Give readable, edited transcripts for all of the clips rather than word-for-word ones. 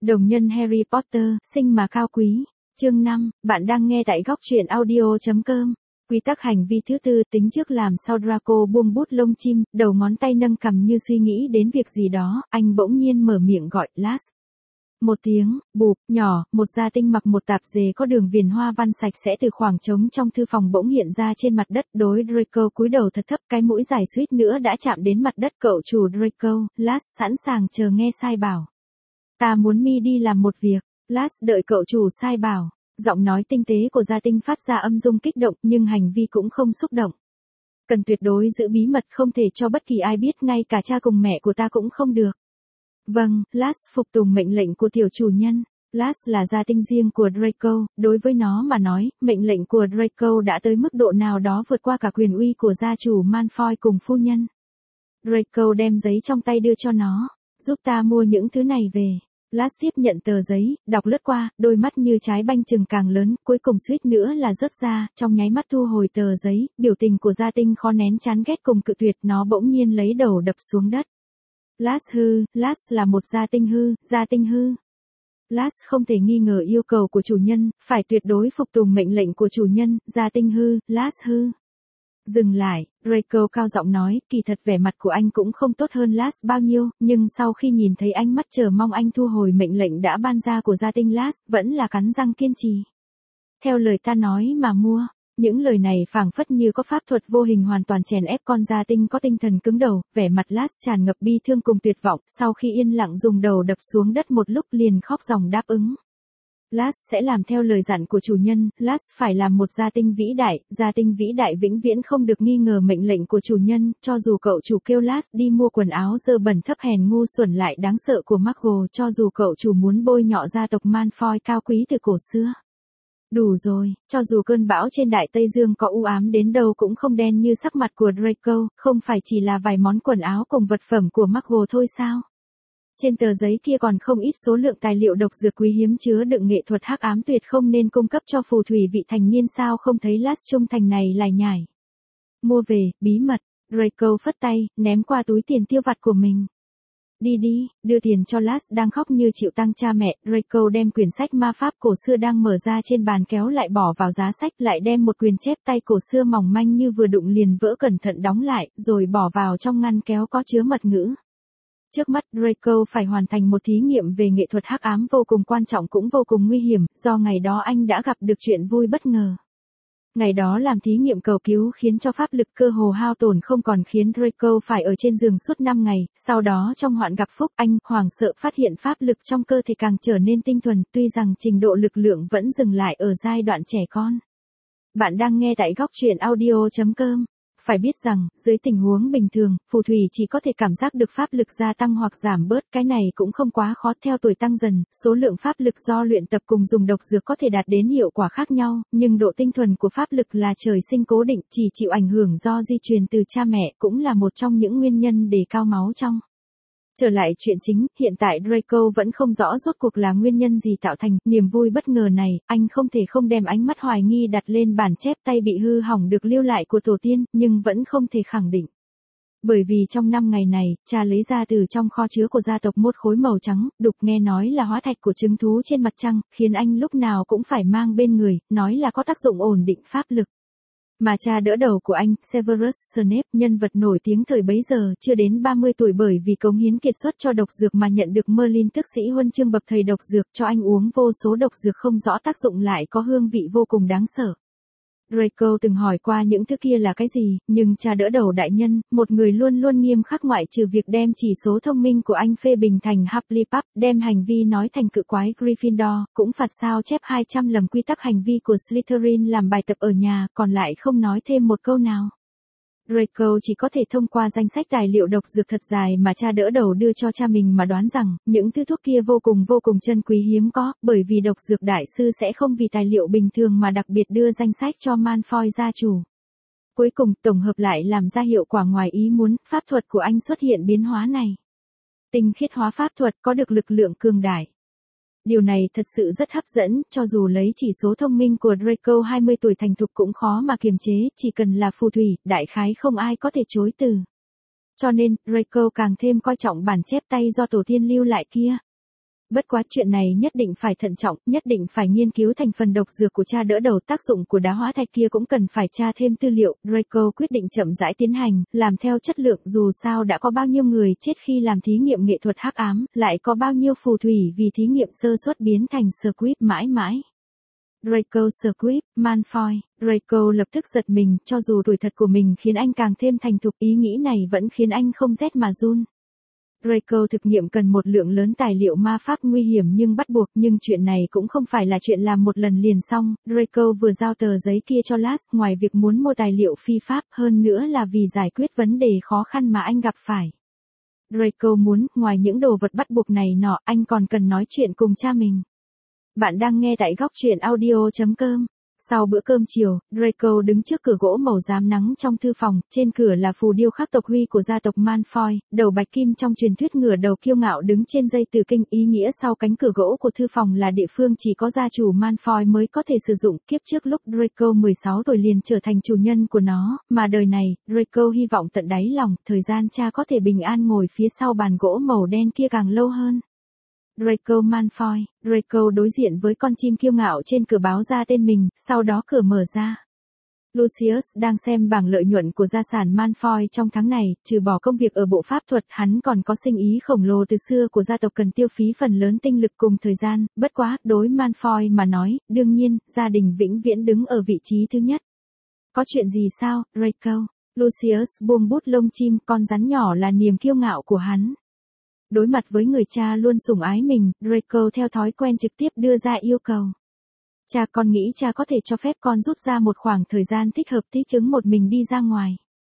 Đồng nhân Harry Potter, sinh mà cao quý. Chương 5, bạn đang nghe tại góc truyện audio.com. Quy tắc hành vi thứ tư, tính trước làm sau. Draco buông bút lông chim, đầu ngón tay nâng cằm như suy nghĩ đến việc gì đó, anh bỗng nhiên mở miệng gọi, Lars. Một tiếng, bụp, nhỏ, một gia tinh mặc một tạp dề có đường viền hoa văn sạch sẽ từ khoảng trống trong thư phòng bỗng hiện ra trên mặt đất. Đối Draco cúi đầu thật thấp, cái mũi dài suýt nữa đã chạm đến mặt đất. Cậu chủ Draco, Lars sẵn sàng chờ nghe sai bảo. Ta muốn mi đi làm một việc. Lars đợi cậu chủ sai bảo. Giọng nói tinh tế của gia tinh phát ra âm dung kích động nhưng hành vi cũng không xúc động. Cần tuyệt đối giữ bí mật, không thể cho bất kỳ ai biết, ngay cả cha cùng mẹ của ta cũng không được. Vâng, Lars phục tùng mệnh lệnh của tiểu chủ nhân. Lars là gia tinh riêng của Draco, đối với nó mà nói, mệnh lệnh của Draco đã tới mức độ nào đó vượt qua cả quyền uy của gia chủ Malfoy cùng phu nhân. Draco đem giấy trong tay đưa cho nó. Giúp ta mua những thứ này về. Lars tiếp nhận tờ giấy, đọc lướt qua, đôi mắt như trái banh chừng càng lớn, cuối cùng suýt nữa là rớt ra, trong nháy mắt thu hồi tờ giấy, biểu tình của gia tinh khó nén chán ghét cùng cự tuyệt, nó bỗng nhiên lấy đầu đập xuống đất. Lars hư, Lars là một gia tinh hư. Lars không thể nghi ngờ yêu cầu của chủ nhân, phải tuyệt đối phục tùng mệnh lệnh của chủ nhân, gia tinh hư, Lars hư. Dừng lại, Draco cao giọng nói, kỳ thật vẻ mặt của anh cũng không tốt hơn Lars bao nhiêu, nhưng sau khi nhìn thấy ánh mắt chờ mong anh thu hồi mệnh lệnh đã ban ra của gia tinh, Lars vẫn là cắn răng kiên trì. Theo lời ta nói mà mua. Những lời này phảng phất như có pháp thuật vô hình hoàn toàn chèn ép con gia tinh có tinh thần cứng đầu, vẻ mặt Lars tràn ngập bi thương cùng tuyệt vọng, sau khi yên lặng dùng đầu đập xuống đất một lúc liền khóc ròng đáp ứng. Lars sẽ làm theo lời dặn của chủ nhân, Lars phải làm một gia tinh vĩ đại vĩnh viễn không được nghi ngờ mệnh lệnh của chủ nhân, cho dù cậu chủ kêu Lars đi mua quần áo dơ bẩn thấp hèn ngu xuẩn lại đáng sợ của McGonagall, cho dù cậu chủ muốn bôi nhọ gia tộc Malfoy cao quý từ cổ xưa. Đủ rồi, cho dù cơn bão trên Đại Tây Dương có u ám đến đâu cũng không đen như sắc mặt của Draco, không phải chỉ là vài món quần áo cùng vật phẩm của McGonagall thôi sao? Trên tờ giấy kia còn không ít số lượng tài liệu độc dược quý hiếm chứa đựng nghệ thuật hắc ám tuyệt không nên cung cấp cho phù thủy vị thành niên, sao không thấy Lars trung thành này lải nhải. Mua về, bí mật, Draco phất tay, ném qua túi tiền tiêu vặt của mình. Đi, đưa tiền cho Lars đang khóc như chịu tang cha mẹ. Draco đem quyển sách ma pháp cổ xưa đang mở ra trên bàn kéo lại bỏ vào giá sách, lại đem một quyền chép tay cổ xưa mỏng manh như vừa đụng liền vỡ cẩn thận đóng lại, rồi bỏ vào trong ngăn kéo có chứa mật ngữ. Trước mắt Draco phải hoàn thành một thí nghiệm về nghệ thuật hắc ám vô cùng quan trọng cũng vô cùng nguy hiểm, do ngày đó anh đã gặp được chuyện vui bất ngờ. Ngày đó làm thí nghiệm cầu cứu khiến cho pháp lực cơ hồ hao tổn không còn, khiến Draco phải ở trên giường suốt 5 ngày, sau đó trong hoạn gặp phúc, anh hoảng sợ phát hiện pháp lực trong cơ thể càng trở nên tinh thuần, tuy rằng trình độ lực lượng vẫn dừng lại ở giai đoạn trẻ con. Bạn đang nghe tại góc truyện audio.com. Phải biết rằng, dưới tình huống bình thường, phù thủy chỉ có thể cảm giác được pháp lực gia tăng hoặc giảm bớt, cái này cũng không quá khó. Theo tuổi tăng dần, số lượng pháp lực do luyện tập cùng dùng độc dược có thể đạt đến hiệu quả khác nhau, nhưng độ tinh thuần của pháp lực là trời sinh cố định, chỉ chịu ảnh hưởng do di truyền từ cha mẹ, cũng là một trong những nguyên nhân đề cao máu trong. Trở lại chuyện chính, hiện tại Draco vẫn không rõ rốt cuộc là nguyên nhân gì tạo thành niềm vui bất ngờ này, anh không thể không đem ánh mắt hoài nghi đặt lên bản chép tay bị hư hỏng được lưu lại của tổ tiên, nhưng vẫn không thể khẳng định. Bởi vì trong 5 ngày này, cha lấy ra từ trong kho chứa của gia tộc một khối màu trắng, đục, nghe nói là hóa thạch của trứng thú trên mặt trăng, khiến anh lúc nào cũng phải mang bên người, nói là có tác dụng ổn định pháp lực. Mà cha đỡ đầu của anh, Severus Snape, nhân vật nổi tiếng thời bấy giờ, chưa đến 30 tuổi bởi vì cống hiến kiệt xuất cho độc dược mà nhận được Merlin tước sĩ huân chương bậc thầy độc dược, cho anh uống vô số độc dược không rõ tác dụng lại có hương vị vô cùng đáng sợ. Draco từng hỏi qua những thứ kia là cái gì, nhưng cha đỡ đầu đại nhân, một người luôn luôn nghiêm khắc ngoại trừ việc đem chỉ số thông minh của anh phê bình thành Hufflepuff, đem hành vi nói thành cự quái Gryffindor, cũng phạt sao chép 200 lầm quy tắc hành vi của Slytherin làm bài tập ở nhà, còn lại không nói thêm một câu nào. Draco chỉ có thể thông qua danh sách tài liệu độc dược thật dài mà cha đỡ đầu đưa cho cha mình mà đoán rằng, những thứ thuốc kia vô cùng chân quý hiếm có, bởi vì độc dược đại sư sẽ không vì tài liệu bình thường mà đặc biệt đưa danh sách cho Malfoy gia chủ. Cuối cùng, tổng hợp lại làm ra hiệu quả ngoài ý muốn, pháp thuật của anh xuất hiện biến hóa này. Tinh khiết hóa pháp thuật có được lực lượng cường đại. Điều này thật sự rất hấp dẫn, cho dù lấy chỉ số thông minh của Draco 20 tuổi thành thục cũng khó mà kiềm chế, chỉ cần là phù thủy, đại khái không ai có thể chối từ. Cho nên, Draco càng thêm coi trọng bản chép tay do tổ tiên lưu lại kia. Bất quá chuyện này nhất định phải thận trọng, nhất định phải nghiên cứu thành phần độc dược của cha đỡ đầu, tác dụng của đá hóa thạch kia cũng cần phải tra thêm tư liệu. Draco quyết định chậm rãi tiến hành, làm theo chất lượng, dù sao đã có bao nhiêu người chết khi làm thí nghiệm nghệ thuật hắc ám, lại có bao nhiêu phù thủy vì thí nghiệm sơ suất biến thành Squib mãi mãi. Draco Squib, Malfoy. Draco lập tức giật mình, cho dù tuổi thật của mình khiến anh càng thêm thành thục, ý nghĩ này vẫn khiến anh không rét mà run. Draco thực nghiệm cần một lượng lớn tài liệu ma pháp nguy hiểm nhưng bắt buộc, nhưng chuyện này cũng không phải là chuyện làm một lần liền xong. Draco vừa giao tờ giấy kia cho Lars, ngoài việc muốn mua tài liệu phi pháp, hơn nữa là vì giải quyết vấn đề khó khăn mà anh gặp phải. Draco muốn, ngoài những đồ vật bắt buộc này nọ, anh còn cần nói chuyện cùng cha mình. Bạn đang nghe tại góc truyện audio.com. Sau bữa cơm chiều, Draco đứng trước cửa gỗ màu rám nắng trong thư phòng, trên cửa là phù điêu khắc tộc huy của gia tộc Malfoy, đầu bạch kim trong truyền thuyết ngửa đầu kiêu ngạo đứng trên dây tử kinh, ý nghĩa sau cánh cửa gỗ của thư phòng là địa phương chỉ có gia chủ Malfoy mới có thể sử dụng. Kiếp trước lúc Draco 16 tuổi liền trở thành chủ nhân của nó, mà đời này, Draco hy vọng tận đáy lòng, thời gian cha có thể bình an ngồi phía sau bàn gỗ màu đen kia càng lâu hơn. Draco Malfoy. Draco đối diện với con chim kiêu ngạo trên cửa báo ra tên mình, sau đó cửa mở ra. Lucius đang xem bảng lợi nhuận của gia sản Malfoy trong tháng này, trừ bỏ công việc ở bộ pháp thuật, hắn còn có sinh ý khổng lồ từ xưa của gia tộc cần tiêu phí phần lớn tinh lực cùng thời gian, bất quá, đối Malfoy mà nói, đương nhiên, gia đình vĩnh viễn đứng ở vị trí thứ nhất. Có chuyện gì sao, Draco? Lucius buông bút lông chim, con rắn nhỏ là niềm kiêu ngạo của hắn. Đối mặt với người cha luôn sủng ái mình, Draco theo thói quen trực tiếp đưa ra yêu cầu. Cha, con nghĩ cha có thể cho phép con rút ra một khoảng thời gian thích hợp thích ứng một mình đi ra ngoài.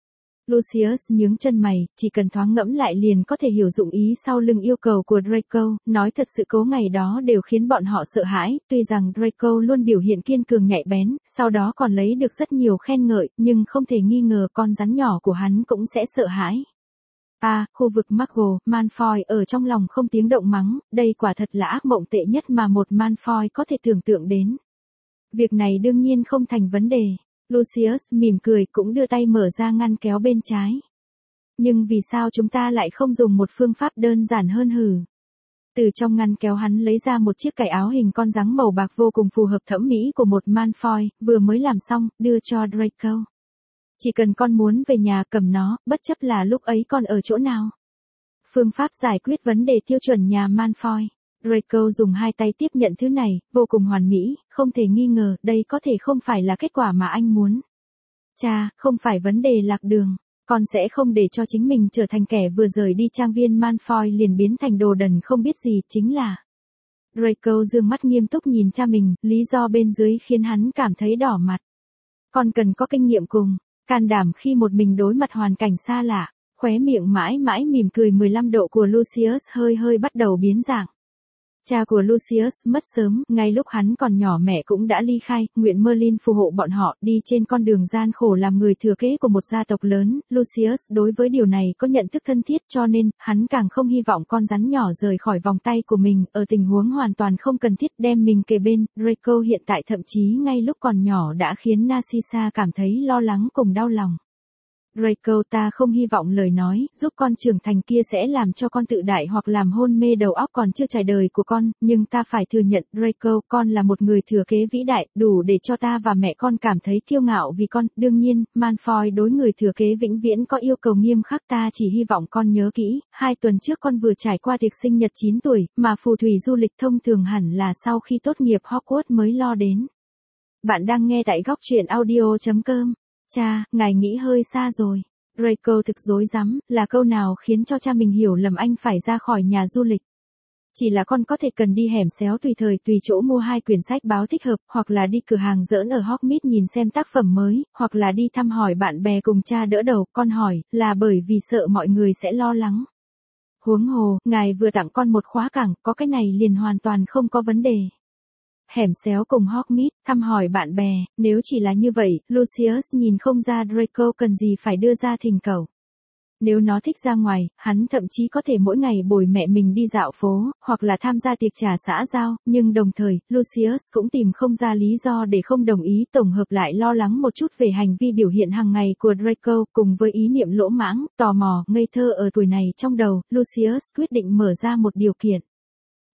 Lucius nhướng chân mày, chỉ cần thoáng ngẫm lại liền có thể hiểu dụng ý sau lưng yêu cầu của Draco, nói thật sự cố ngày đó đều khiến bọn họ sợ hãi, tuy rằng Draco luôn biểu hiện kiên cường nhạy bén, sau đó còn lấy được rất nhiều khen ngợi, nhưng không thể nghi ngờ con rắn nhỏ của hắn cũng sẽ sợ hãi. Khu vực Muggle, Malfoy ở trong lòng không tiếng động mắng, đây quả thật là ác mộng tệ nhất mà một Malfoy có thể tưởng tượng đến. Việc này đương nhiên không thành vấn đề. Lucius mỉm cười cũng đưa tay mở ra ngăn kéo bên trái. Nhưng vì sao chúng ta lại không dùng một phương pháp đơn giản hơn hử? Từ trong ngăn kéo hắn lấy ra một chiếc cài áo hình con rắn màu bạc vô cùng phù hợp thẩm mỹ của một Malfoy, vừa mới làm xong, đưa cho Draco. Chỉ cần con muốn về nhà cầm nó, bất chấp là lúc ấy con ở chỗ nào. Phương pháp giải quyết vấn đề tiêu chuẩn nhà Malfoy. Draco dùng hai tay tiếp nhận thứ này, vô cùng hoàn mỹ, không thể nghi ngờ, đây có thể không phải là kết quả mà anh muốn. Cha, không phải vấn đề lạc đường. Con sẽ không để cho chính mình trở thành kẻ vừa rời đi trang viên Malfoy liền biến thành đồ đần không biết gì, chính là. Draco dương mắt nghiêm túc nhìn cha mình, lý do bên dưới khiến hắn cảm thấy đỏ mặt. Con cần có kinh nghiệm cùng. Can đảm khi một mình đối mặt hoàn cảnh xa lạ, khóe miệng mãi mãi mỉm cười 15 độ của Lucius hơi bắt đầu biến dạng. Cha của Lucius mất sớm, ngay lúc hắn còn nhỏ mẹ cũng đã ly khai, nguyện Merlin phù hộ bọn họ đi trên con đường gian khổ làm người thừa kế của một gia tộc lớn. Lucius đối với điều này có nhận thức thân thiết cho nên, hắn càng không hy vọng con rắn nhỏ rời khỏi vòng tay của mình, ở tình huống hoàn toàn không cần thiết đem mình kề bên. Draco hiện tại thậm chí ngay lúc còn nhỏ đã khiến Narcissa cảm thấy lo lắng cùng đau lòng. Draco, ta không hy vọng lời nói, giúp con trưởng thành kia sẽ làm cho con tự đại hoặc làm hôn mê đầu óc còn chưa trải đời của con, nhưng ta phải thừa nhận, Draco, con là một người thừa kế vĩ đại, đủ để cho ta và mẹ con cảm thấy kiêu ngạo vì con. Đương nhiên, Malfoy đối người thừa kế vĩnh viễn có yêu cầu nghiêm khắc, ta chỉ hy vọng con nhớ kỹ, 2 tuần trước con vừa trải qua tiệc sinh nhật 9 tuổi, mà phù thủy du lịch thông thường hẳn là sau khi tốt nghiệp Hogwarts mới lo đến. Bạn đang nghe tại góc truyện audio.com. Cha, ngài nghĩ hơi xa rồi. Draco thực rối rắm, là câu nào khiến cho cha mình hiểu lầm anh phải ra khỏi nhà du lịch. Chỉ là con có thể cần đi hẻm xéo tùy thời tùy chỗ mua 2 quyển sách báo thích hợp, hoặc là đi cửa hàng giỡn ở Hogsmeade nhìn xem tác phẩm mới, hoặc là đi thăm hỏi bạn bè cùng cha đỡ đầu. Con hỏi, là bởi vì sợ mọi người sẽ lo lắng. Huống hồ, ngài vừa tặng con một khóa cảng, có cái này liền hoàn toàn không có vấn đề. Hẻm xéo cùng Hogsmeade, thăm hỏi bạn bè, nếu chỉ là như vậy, Lucius nhìn không ra Draco cần gì phải đưa ra thỉnh cầu. Nếu nó thích ra ngoài, hắn thậm chí có thể mỗi ngày bồi mẹ mình đi dạo phố, hoặc là tham gia tiệc trà xã giao, nhưng đồng thời, Lucius cũng tìm không ra lý do để không đồng ý. Tổng hợp lại lo lắng một chút về hành vi biểu hiện hàng ngày của Draco, cùng với ý niệm lỗ mãng, tò mò, ngây thơ ở tuổi này trong đầu, Lucius quyết định mở ra một điều kiện.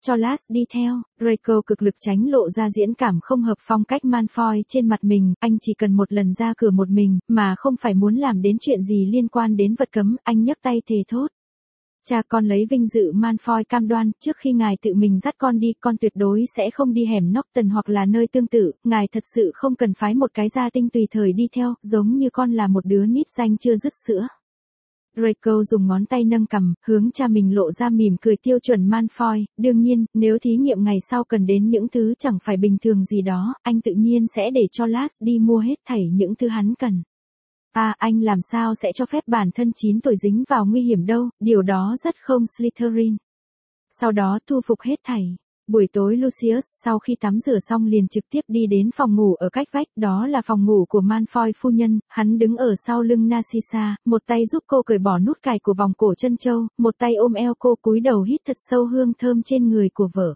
cho Lars đi theo. Draco cực lực tránh lộ ra diễn cảm không hợp phong cách Malfoy trên mặt mình, anh chỉ cần một lần ra cửa một mình, mà không phải muốn làm đến chuyện gì liên quan đến vật cấm, anh nhấc tay thề thốt. Cha con lấy vinh dự Malfoy cam đoan, trước khi ngài tự mình dắt con đi, con tuyệt đối sẽ không đi hẻm Norton hoặc là nơi tương tự, ngài thật sự không cần phái một cái gia tinh tùy thời đi theo, giống như con là một đứa nít danh chưa dứt sữa. Draco dùng ngón tay nâng cằm, hướng cha mình lộ ra mỉm cười tiêu chuẩn Malfoy, đương nhiên, nếu thí nghiệm ngày sau cần đến những thứ chẳng phải bình thường gì đó, anh tự nhiên sẽ để cho Lars đi mua hết thảy những thứ hắn cần. Anh làm sao sẽ cho phép bản thân 9 tuổi dính vào nguy hiểm đâu, điều đó rất không Slytherin. Sau đó thu phục hết thảy. Buổi tối Lucius sau khi tắm rửa xong liền trực tiếp đi đến phòng ngủ ở cách vách, đó là phòng ngủ của Malfoy phu nhân, hắn đứng ở sau lưng Narcissa, một tay giúp cô cởi bỏ nút cài của vòng cổ chân châu, một tay ôm eo cô cúi đầu hít thật sâu hương thơm trên người của vợ.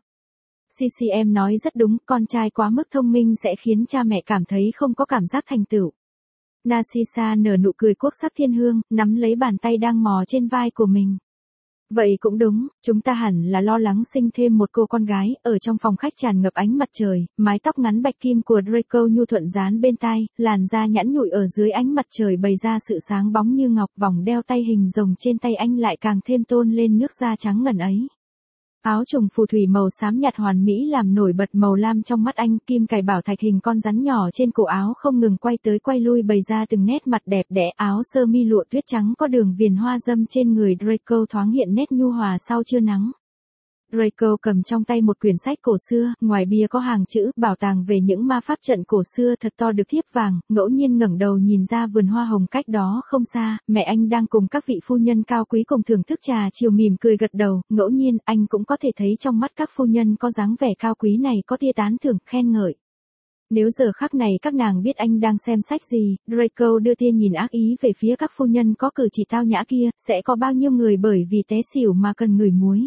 CCM nói rất đúng, con trai quá mức thông minh sẽ khiến cha mẹ cảm thấy không có cảm giác thành tựu. Narcissa nở nụ cười quốc sắc thiên hương, nắm lấy bàn tay đang mò trên vai của mình. Vậy cũng đúng, chúng ta hẳn là lo lắng sinh thêm một cô con gái, ở trong phòng khách tràn ngập ánh mặt trời, mái tóc ngắn bạch kim của Draco nhu thuận dán bên tai, làn da nhẵn nhụi ở dưới ánh mặt trời bày ra sự sáng bóng như ngọc, vòng đeo tay hình rồng trên tay anh lại càng thêm tôn lên nước da trắng ngần ấy. Áo trùng phù thủy màu xám nhạt hoàn mỹ làm nổi bật màu lam trong mắt anh, kim cài bảo thạch hình con rắn nhỏ trên cổ áo không ngừng quay tới quay lui bày ra từng nét mặt đẹp đẽ, áo sơ mi lụa tuyết trắng có đường viền hoa dâm trên người Draco thoáng hiện nét nhu hòa sau trưa nắng. Draco cầm trong tay một quyển sách cổ xưa, ngoài bìa có hàng chữ, bảo tàng về những ma pháp trận cổ xưa thật to được thiếp vàng, ngẫu nhiên ngẩng đầu nhìn ra vườn hoa hồng cách đó không xa, mẹ anh đang cùng các vị phu nhân cao quý cùng thưởng thức trà chiều mỉm cười gật đầu, ngẫu nhiên anh cũng có thể thấy trong mắt các phu nhân có dáng vẻ cao quý này có tia tán thưởng, khen ngợi. Nếu giờ khắc này các nàng biết anh đang xem sách gì, Draco đưa tia nhìn ác ý về phía các phu nhân có cử chỉ tao nhã kia, sẽ có bao nhiêu người bởi vì té xỉu mà cần ngửi muối.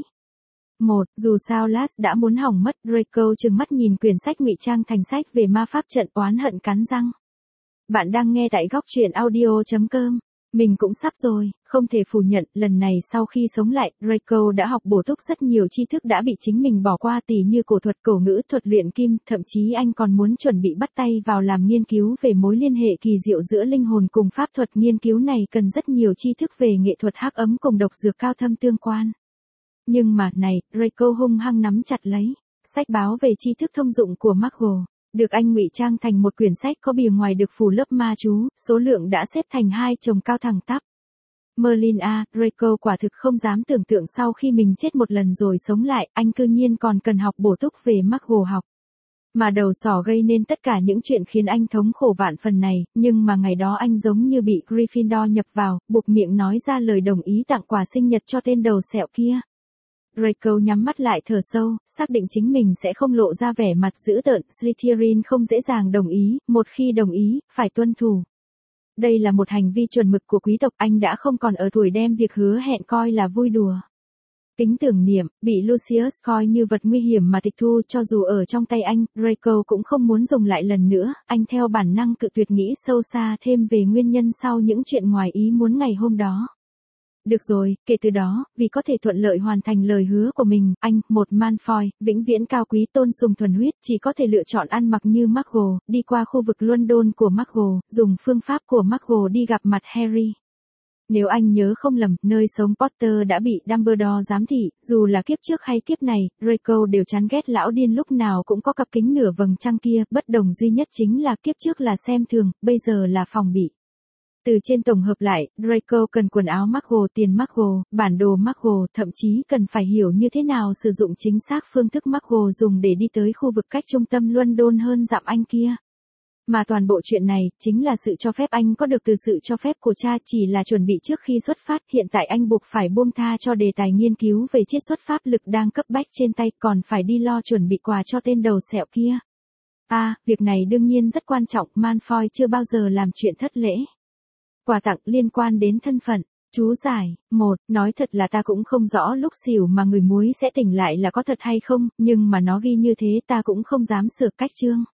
Dù sao Lars đã muốn hỏng mất, Draco trừng mắt nhìn quyển sách ngụy trang thành sách về ma pháp trận, oán hận cắn răng. Bạn đang nghe tại góc truyện audio.com. Mình cũng sắp rồi, không thể phủ nhận, lần này sau khi sống lại, Draco đã học bổ túc rất nhiều tri thức đã bị chính mình bỏ qua tỉ như cổ thuật, cổ ngữ, thuật luyện kim, thậm chí anh còn muốn chuẩn bị bắt tay vào làm nghiên cứu về mối liên hệ kỳ diệu giữa linh hồn cùng pháp thuật. Nghiên cứu này cần rất nhiều tri thức về nghệ thuật hắc ấm cùng độc dược cao thâm tương quan. Nhưng mà, này, Draco hung hăng nắm chặt lấy. Sách báo về tri thức thông dụng của McGonagall, được anh ngụy trang thành một quyển sách có bìa ngoài được phủ lớp ma chú, số lượng đã xếp thành 2 chồng cao thẳng tắp. Merlin Draco quả thực không dám tưởng tượng sau khi mình chết một lần rồi sống lại, anh cư nhiên còn cần học bổ túc về McGonagall học. Mà đầu sỏ gây nên tất cả những chuyện khiến anh thống khổ vạn phần này, nhưng mà ngày đó anh giống như bị Gryffindor nhập vào, buộc miệng nói ra lời đồng ý tặng quà sinh nhật cho tên đầu sẹo kia. Draco nhắm mắt lại thở sâu, xác định chính mình sẽ không lộ ra vẻ mặt dữ tợn. Slytherin không dễ dàng đồng ý, một khi đồng ý, phải tuân thủ. Đây là một hành vi chuẩn mực của quý tộc, anh đã không còn ở tuổi đem việc hứa hẹn coi là vui đùa. Tính tưởng niệm, bị Lucius coi như vật nguy hiểm mà tịch thu cho dù ở trong tay anh, Draco cũng không muốn dùng lại lần nữa, anh theo bản năng cự tuyệt nghĩ sâu xa thêm về nguyên nhân sau những chuyện ngoài ý muốn ngày hôm đó. Được rồi, kể từ đó, vì có thể thuận lợi hoàn thành lời hứa của mình, anh, một Malfoy, vĩnh viễn cao quý tôn sùng thuần huyết, chỉ có thể lựa chọn ăn mặc như McGonagall, đi qua khu vực London của McGonagall, dùng phương pháp của McGonagall đi gặp mặt Harry. Nếu anh nhớ không lầm, nơi sống Potter đã bị Dumbledore giám thị, dù là kiếp trước hay kiếp này, Draco đều chán ghét lão điên lúc nào cũng có cặp kính nửa vầng trăng kia, bất đồng duy nhất chính là kiếp trước là xem thường, bây giờ là phòng bị. Từ trên tổng hợp lại, Draco cần quần áo McGonagall, tiền McGonagall, bản đồ McGonagall, thậm chí cần phải hiểu như thế nào sử dụng chính xác phương thức McGonagall dùng để đi tới khu vực cách trung tâm London hơn dặm anh kia. Mà toàn bộ chuyện này, chính là sự cho phép anh có được từ sự cho phép của cha, chỉ là chuẩn bị trước khi xuất phát, hiện tại anh buộc phải buông tha cho đề tài nghiên cứu về chiết xuất pháp lực đang cấp bách trên tay, còn phải đi lo chuẩn bị quà cho tên đầu sẹo kia. Việc này đương nhiên rất quan trọng, Malfoy chưa bao giờ làm chuyện thất lễ. Quà tặng liên quan đến thân phận. Chú giải, nói thật là ta cũng không rõ lúc xỉu mà người muối sẽ tỉnh lại là có thật hay không, nhưng mà nó ghi như thế ta cũng không dám sửa cách chương.